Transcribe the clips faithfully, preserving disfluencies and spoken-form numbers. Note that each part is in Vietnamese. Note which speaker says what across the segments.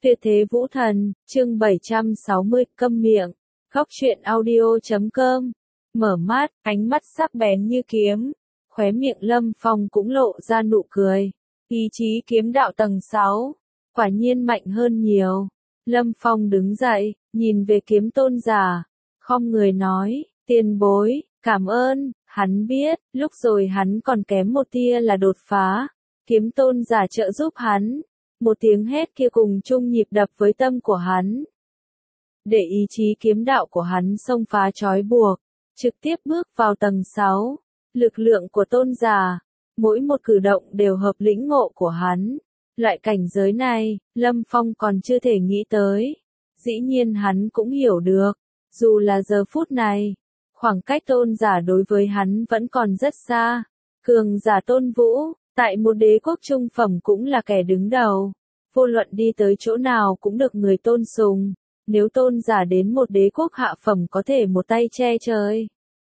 Speaker 1: Tuyệt thế vũ thần, chương bảy trăm sáu mươi, câm miệng. Góc truyện audio chấm com. Mở mắt, ánh mắt sắc bén như kiếm. Khóe miệng Lâm Phong cũng lộ ra nụ cười. Ý chí kiếm đạo tầng sáu. Quả nhiên mạnh hơn nhiều. Lâm Phong đứng dậy, nhìn về kiếm tôn giả. Khom người nói, tiền bối, cảm ơn. Hắn biết, lúc rồi hắn còn kém một tia là đột phá. Kiếm tôn giả trợ giúp hắn. Một tiếng hét kia cùng chung nhịp đập với tâm của hắn. Để ý chí kiếm đạo của hắn xông phá trói buộc, trực tiếp bước vào tầng sáu. Lực lượng của tôn giả, mỗi một cử động đều hợp lĩnh ngộ của hắn. Loại cảnh giới này, Lâm Phong còn chưa thể nghĩ tới. Dĩ nhiên hắn cũng hiểu được, dù là giờ phút này, khoảng cách tôn giả đối với hắn vẫn còn rất xa. Cường giả Tôn Vũ, tại một đế quốc trung phẩm cũng là kẻ đứng đầu. Vô luận đi tới chỗ nào cũng được người tôn sùng. Nếu tôn giả đến một đế quốc hạ phẩm có thể một tay che trời.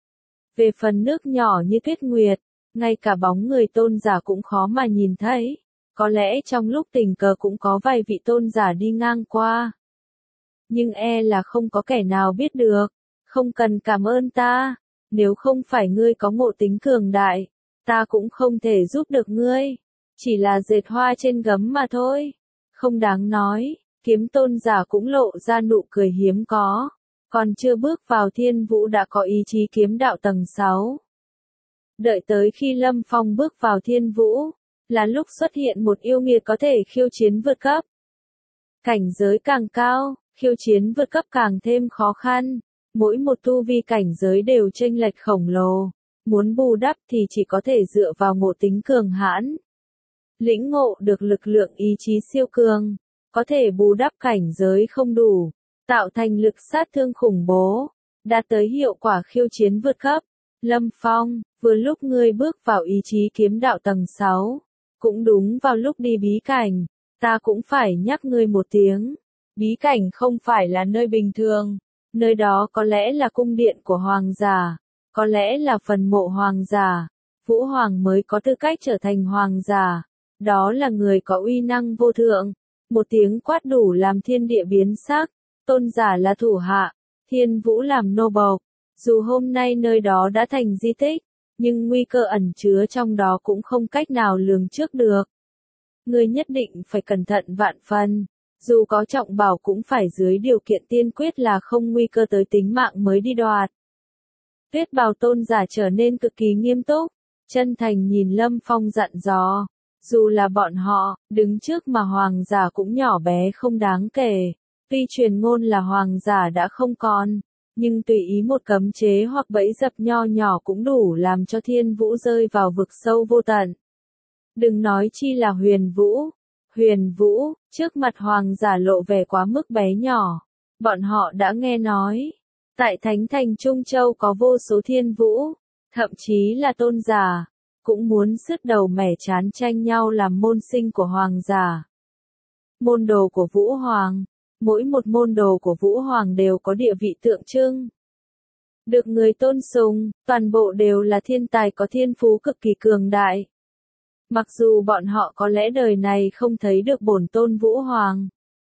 Speaker 1: Về phần nước nhỏ như Tuyết Nguyệt, ngay cả bóng người tôn giả cũng khó mà nhìn thấy. Có lẽ trong lúc tình cờ cũng có vài vị tôn giả đi ngang qua. Nhưng e là không có kẻ nào biết được. Không cần cảm ơn ta. Nếu không phải ngươi có ngộ tính cường đại, ta cũng không thể giúp được ngươi. Chỉ là dệt hoa trên gấm mà thôi. Không đáng nói, kiếm tôn giả cũng lộ ra nụ cười hiếm có. Còn chưa bước vào thiên vũ đã có ý chí kiếm đạo tầng sáu. Đợi tới khi Lâm Phong bước vào thiên vũ, là lúc xuất hiện một yêu nghiệt có thể khiêu chiến vượt cấp. Cảnh giới càng cao, khiêu chiến vượt cấp càng thêm khó khăn. Mỗi một tu vi cảnh giới đều chênh lệch khổng lồ. Muốn bù đắp thì chỉ có thể dựa vào ngộ tính cường hãn. Lĩnh ngộ được lực lượng ý chí siêu cường, có thể bù đắp cảnh giới không đủ, tạo thành lực sát thương khủng bố, đạt tới hiệu quả khiêu chiến vượt cấp. Lâm Phong, vừa lúc ngươi bước vào ý chí kiếm đạo tầng sáu, cũng đúng vào lúc đi bí cảnh, ta cũng phải nhắc ngươi một tiếng. Bí cảnh không phải là nơi bình thường, nơi đó có lẽ là cung điện của hoàng giả, có lẽ là phần mộ hoàng giả, Vũ Hoàng mới có tư cách trở thành hoàng giả. Đó là người có uy năng vô thượng. Một tiếng quát đủ làm thiên địa biến sắc. Tôn giả là thủ hạ, thiên vũ làm nô bộc. Dù hôm nay nơi đó đã thành di tích, nhưng nguy cơ ẩn chứa trong đó cũng không cách nào lường trước được. Người nhất định phải cẩn thận vạn phần. Dù có trọng bảo cũng phải dưới điều kiện tiên quyết là không nguy cơ tới tính mạng mới đi đoạt. Tuyết Bào tôn giả trở nên cực kỳ nghiêm túc, chân thành nhìn Lâm Phong dặn dò. Dù là bọn họ, đứng trước mà hoàng giả cũng nhỏ bé không đáng kể. Tuy truyền ngôn là hoàng giả đã không còn, nhưng tùy ý một cấm chế hoặc bẫy dập nho nhỏ cũng đủ làm cho thiên vũ rơi vào vực sâu vô tận. Đừng nói chi là huyền vũ. Huyền vũ, trước mặt hoàng giả lộ vẻ quá mức bé nhỏ. Bọn họ đã nghe nói, tại Thánh Thành Trung Châu có vô số thiên vũ, thậm chí là tôn giả. Cũng muốn sứt đầu mẻ chán tranh nhau làm môn sinh của hoàng giả. Môn đồ của Vũ Hoàng, mỗi một môn đồ của Vũ Hoàng đều có địa vị tượng trưng. Được người tôn sùng, toàn bộ đều là thiên tài có thiên phú cực kỳ cường đại. Mặc dù bọn họ có lẽ đời này không thấy được bổn tôn Vũ Hoàng.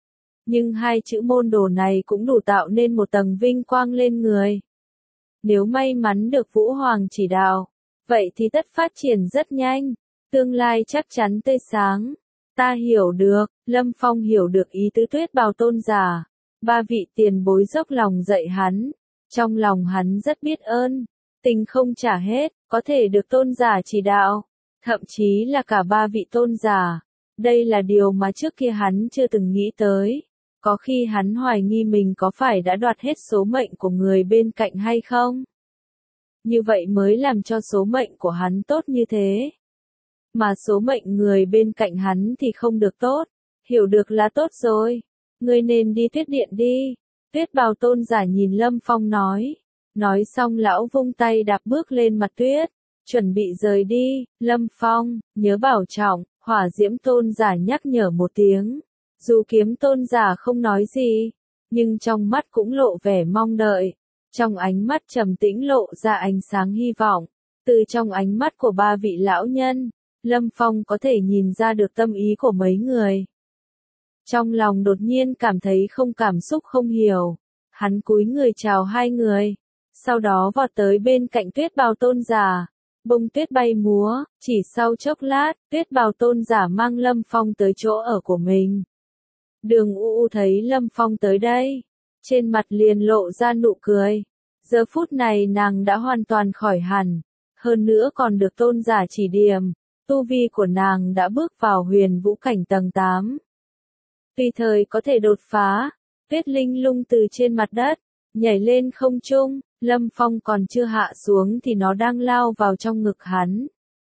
Speaker 1: Nhưng hai chữ môn đồ này cũng đủ tạo nên một tầng vinh quang lên người. Nếu may mắn được Vũ Hoàng chỉ đạo, vậy thì tất phát triển rất nhanh, tương lai chắc chắn tươi sáng. Ta hiểu được, Lâm Phong hiểu được ý tứ Tuyết Bào tôn giả. Ba vị tiền bối dốc lòng dạy hắn. Trong lòng hắn rất biết ơn. Tình không trả hết, có thể được tôn giả chỉ đạo. Thậm chí là cả ba vị tôn giả. Đây là điều mà trước kia hắn chưa từng nghĩ tới. Có khi hắn hoài nghi mình có phải đã đoạt hết số mệnh của người bên cạnh hay không? Như vậy mới làm cho số mệnh của hắn tốt như thế. Mà số mệnh người bên cạnh hắn thì không được tốt. Hiểu được là tốt rồi. Ngươi nên đi Tuyết Điện đi. Tuyết Bào tôn giả nhìn Lâm Phong nói. Nói xong lão vung tay đạp bước lên mặt tuyết. Chuẩn bị rời đi. Lâm Phong, nhớ bảo trọng. Hỏa Diễm tôn giả nhắc nhở một tiếng. Dù kiếm tôn giả không nói gì, nhưng trong mắt cũng lộ vẻ mong đợi. Trong ánh mắt trầm tĩnh lộ ra ánh sáng hy vọng. Từ trong ánh mắt của ba vị lão nhân, Lâm Phong có thể nhìn ra được tâm ý của mấy người. Trong lòng đột nhiên cảm thấy không cảm xúc không hiểu. Hắn cúi người chào hai người. Sau đó vọt tới bên cạnh Tuyết Bào Tôn giả. Bông tuyết bay múa, chỉ sau chốc lát, Tuyết Bào Tôn giả mang Lâm Phong tới chỗ ở của mình. Đường U U thấy Lâm Phong tới đây, trên mặt liền lộ ra nụ cười. Giờ phút này nàng đã hoàn toàn khỏi hẳn, hơn nữa còn được tôn giả chỉ điểm, tu vi của nàng đã bước vào huyền vũ cảnh tầng tám. Tùy thời có thể đột phá, Tuyết Linh Lung từ trên mặt đất, nhảy lên không trung, Lâm Phong còn chưa hạ xuống thì nó đang lao vào trong ngực hắn.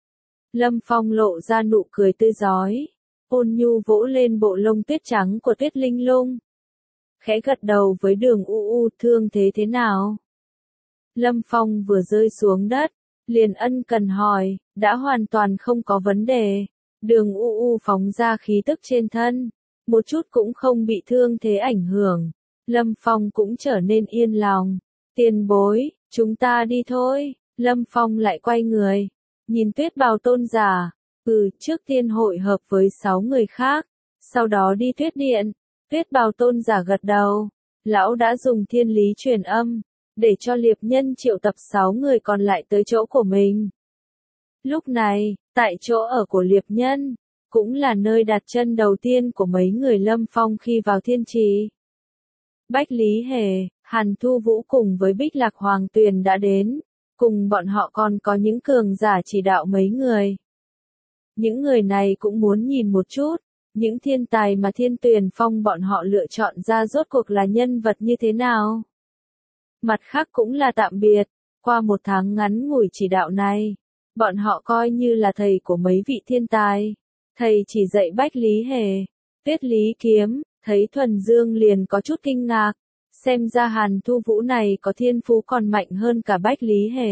Speaker 1: Lâm Phong lộ ra nụ cười tươi rói, ôn nhu vỗ lên bộ lông tuyết trắng của Tuyết Linh Lung. Khẽ gật đầu với Đường U U, thương thế thế nào? Lâm Phong vừa rơi xuống đất, liền ân cần hỏi, đã hoàn toàn không có vấn đề. Đường U U phóng ra khí tức trên thân, một chút cũng không bị thương thế ảnh hưởng. Lâm Phong cũng trở nên yên lòng. Tiền bối, chúng ta đi thôi. Lâm Phong lại quay người, nhìn Tuyết Bào Tôn giả. Ừ, trước tiên hội hợp với sáu người khác, sau đó đi Tuyết Điện. Tuyết Bào Tôn giả gật đầu. Lão đã dùng thiên lý truyền âm, để cho liệp nhân triệu tập sáu người còn lại tới chỗ của mình. Lúc này, tại chỗ ở của liệp nhân, cũng là nơi đặt chân đầu tiên của mấy người Lâm Phong khi vào thiên trì. Bách Lý Hề, Hàn Thu Vũ cùng với Bích Lạc Hoàng Tuyền đã đến, cùng bọn họ còn có những cường giả chỉ đạo mấy người. Những người này cũng muốn nhìn một chút, những thiên tài mà Thiên Tuyền Phong bọn họ lựa chọn ra rốt cuộc là nhân vật như thế nào. Mặt khác cũng là tạm biệt, qua một tháng ngắn ngủi chỉ đạo này, bọn họ coi như là thầy của mấy vị thiên tài. Thầy chỉ dạy Bách Lý Hề, Tuyết Lý Kiếm, thấy Thuần Dương liền có chút kinh ngạc, xem ra Hàn Thu Vũ này có thiên phú còn mạnh hơn cả Bách Lý Hề.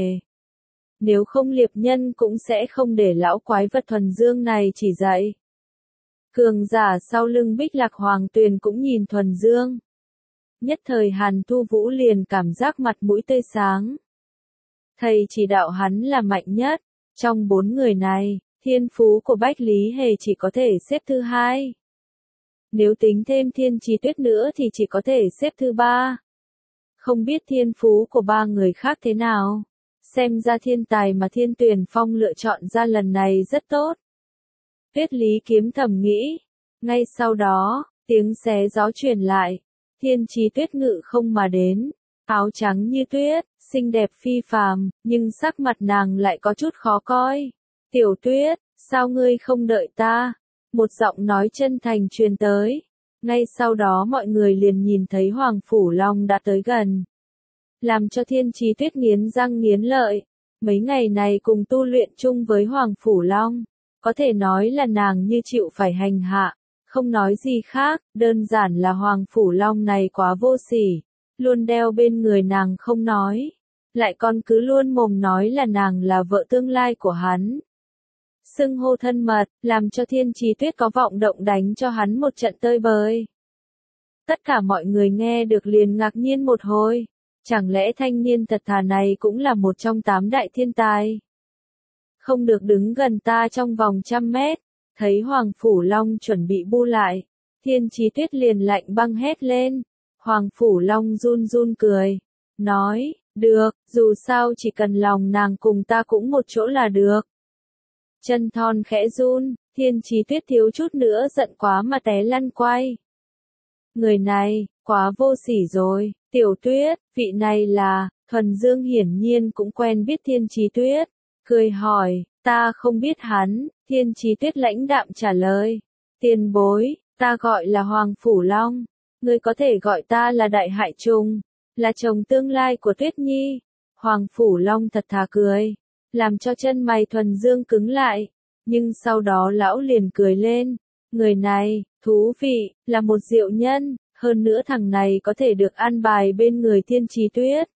Speaker 1: Nếu không liệp nhân cũng sẽ không để lão quái vật Thuần Dương này chỉ dạy. Cường giả sau lưng Bích Lạc Hoàng Tuyền cũng nhìn Thuần Dương. Nhất thời Hàn Thu Vũ liền cảm giác mặt mũi tươi sáng. Thầy chỉ đạo hắn là mạnh nhất, trong bốn người này, thiên phú của Bách Lý Hề chỉ có thể xếp thứ hai. Nếu tính thêm Thiên Trì Tuyết nữa thì chỉ có thể xếp thứ ba. Không biết thiên phú của ba người khác thế nào. Xem ra thiên tài mà Thiên Tuyền Phong lựa chọn ra lần này rất tốt. Tuyết Lý Kiếm thầm nghĩ. Ngay sau đó, tiếng xé gió truyền lại. Thiên Trì Tuyết ngự không mà đến. Áo trắng như tuyết, xinh đẹp phi phàm, nhưng sắc mặt nàng lại có chút khó coi. Tiểu Tuyết, sao ngươi không đợi ta? Một giọng nói chân thành truyền tới. Ngay sau đó mọi người liền nhìn thấy Hoàng Phủ Long đã tới gần. Làm cho Thiên Trì Tuyết nghiến răng nghiến lợi. Mấy ngày này cùng tu luyện chung với Hoàng Phủ Long. Có thể nói là nàng như chịu phải hành hạ. Không nói gì khác, đơn giản là Hoàng Phủ Long này quá vô sỉ. Luôn đeo bên người nàng không nói. Lại còn cứ luôn mồm nói là nàng là vợ tương lai của hắn. Xưng hô thân mật, làm cho Thiên Trì Tuyết có vọng động đánh cho hắn một trận tơi bời. Tất cả mọi người nghe được liền ngạc nhiên một hồi. Chẳng lẽ thanh niên thật thà này cũng là một trong tám đại thiên tài? Không được đứng gần ta trong vòng trăm mét. Thấy Hoàng Phủ Long chuẩn bị bu lại. Thiên Trì Tuyết liền lạnh băng hét lên. Hoàng Phủ Long run run cười. Nói, được, dù sao chỉ cần lòng nàng cùng ta cũng một chỗ là được. Chân thon khẽ run, Thiên Trì Tuyết thiếu chút nữa giận quá mà té lăn quay. Người này, quá vô sỉ rồi, Tiểu Tuyết, vị này là, Thuần Dương hiển nhiên cũng quen biết Thiên Trì Tuyết. Cười hỏi, ta không biết hắn, Thiên Trì Tuyết lãnh đạm trả lời. Tiền bối, ta gọi là Hoàng Phủ Long, ngươi có thể gọi ta là Đại Hải Trùng, là chồng tương lai của Tuyết Nhi. Hoàng Phủ Long thật thà cười, làm cho chân mày Thuần Dương cứng lại, nhưng sau đó lão liền cười lên. Người này, thú vị, là một diệu nhân, hơn nữa thằng này có thể được an bài bên người Thiên Trì Tuyết.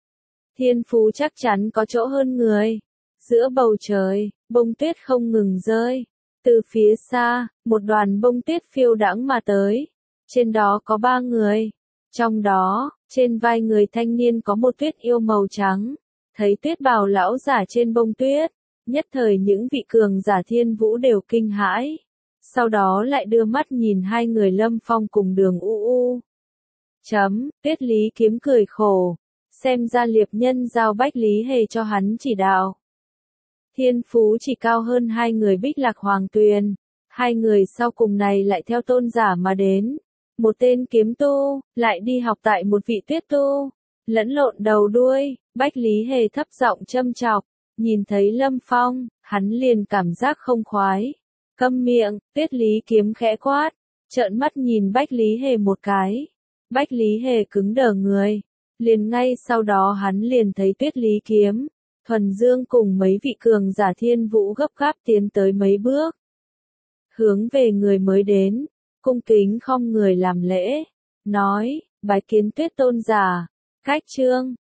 Speaker 1: Thiên phú chắc chắn có chỗ hơn người. Giữa bầu trời, bông tuyết không ngừng rơi. Từ phía xa, một đoàn bông tuyết phiêu đãng mà tới. Trên đó có ba người. Trong đó, trên vai người thanh niên có một tuyết yêu màu trắng. Thấy Tuyết Bào lão giả trên bông tuyết, nhất thời những vị cường giả thiên vũ đều kinh hãi. sau đó lại đưa mắt nhìn hai người Lâm Phong cùng Đường U U. Chấm, Tuyết Lý Kiếm cười khổ, xem ra liệp nhân giao Bách Lý Hề cho hắn chỉ đạo. Thiên phú chỉ cao hơn hai người Bích Lạc Hoàng Tuyền, hai người sau cùng này lại theo tôn giả mà đến. Một tên kiếm tu, lại đi học tại một vị tuyết tu, lẫn lộn đầu đuôi, Bách Lý Hề thấp giọng châm chọc, nhìn thấy Lâm Phong, hắn liền cảm giác không khoái. Câm miệng, Tuyết Lý Kiếm khẽ quát, trợn mắt nhìn Bách Lý Hề một cái. Bách Lý Hề cứng đờ người, liền ngay sau đó hắn liền thấy Tuyết Lý Kiếm, Thuần Dương cùng mấy vị cường giả thiên vũ gấp gáp tiến tới mấy bước. Hướng về người mới đến, cung kính không người làm lễ, nói, bái kiến Tuyết tôn giả, cách chương.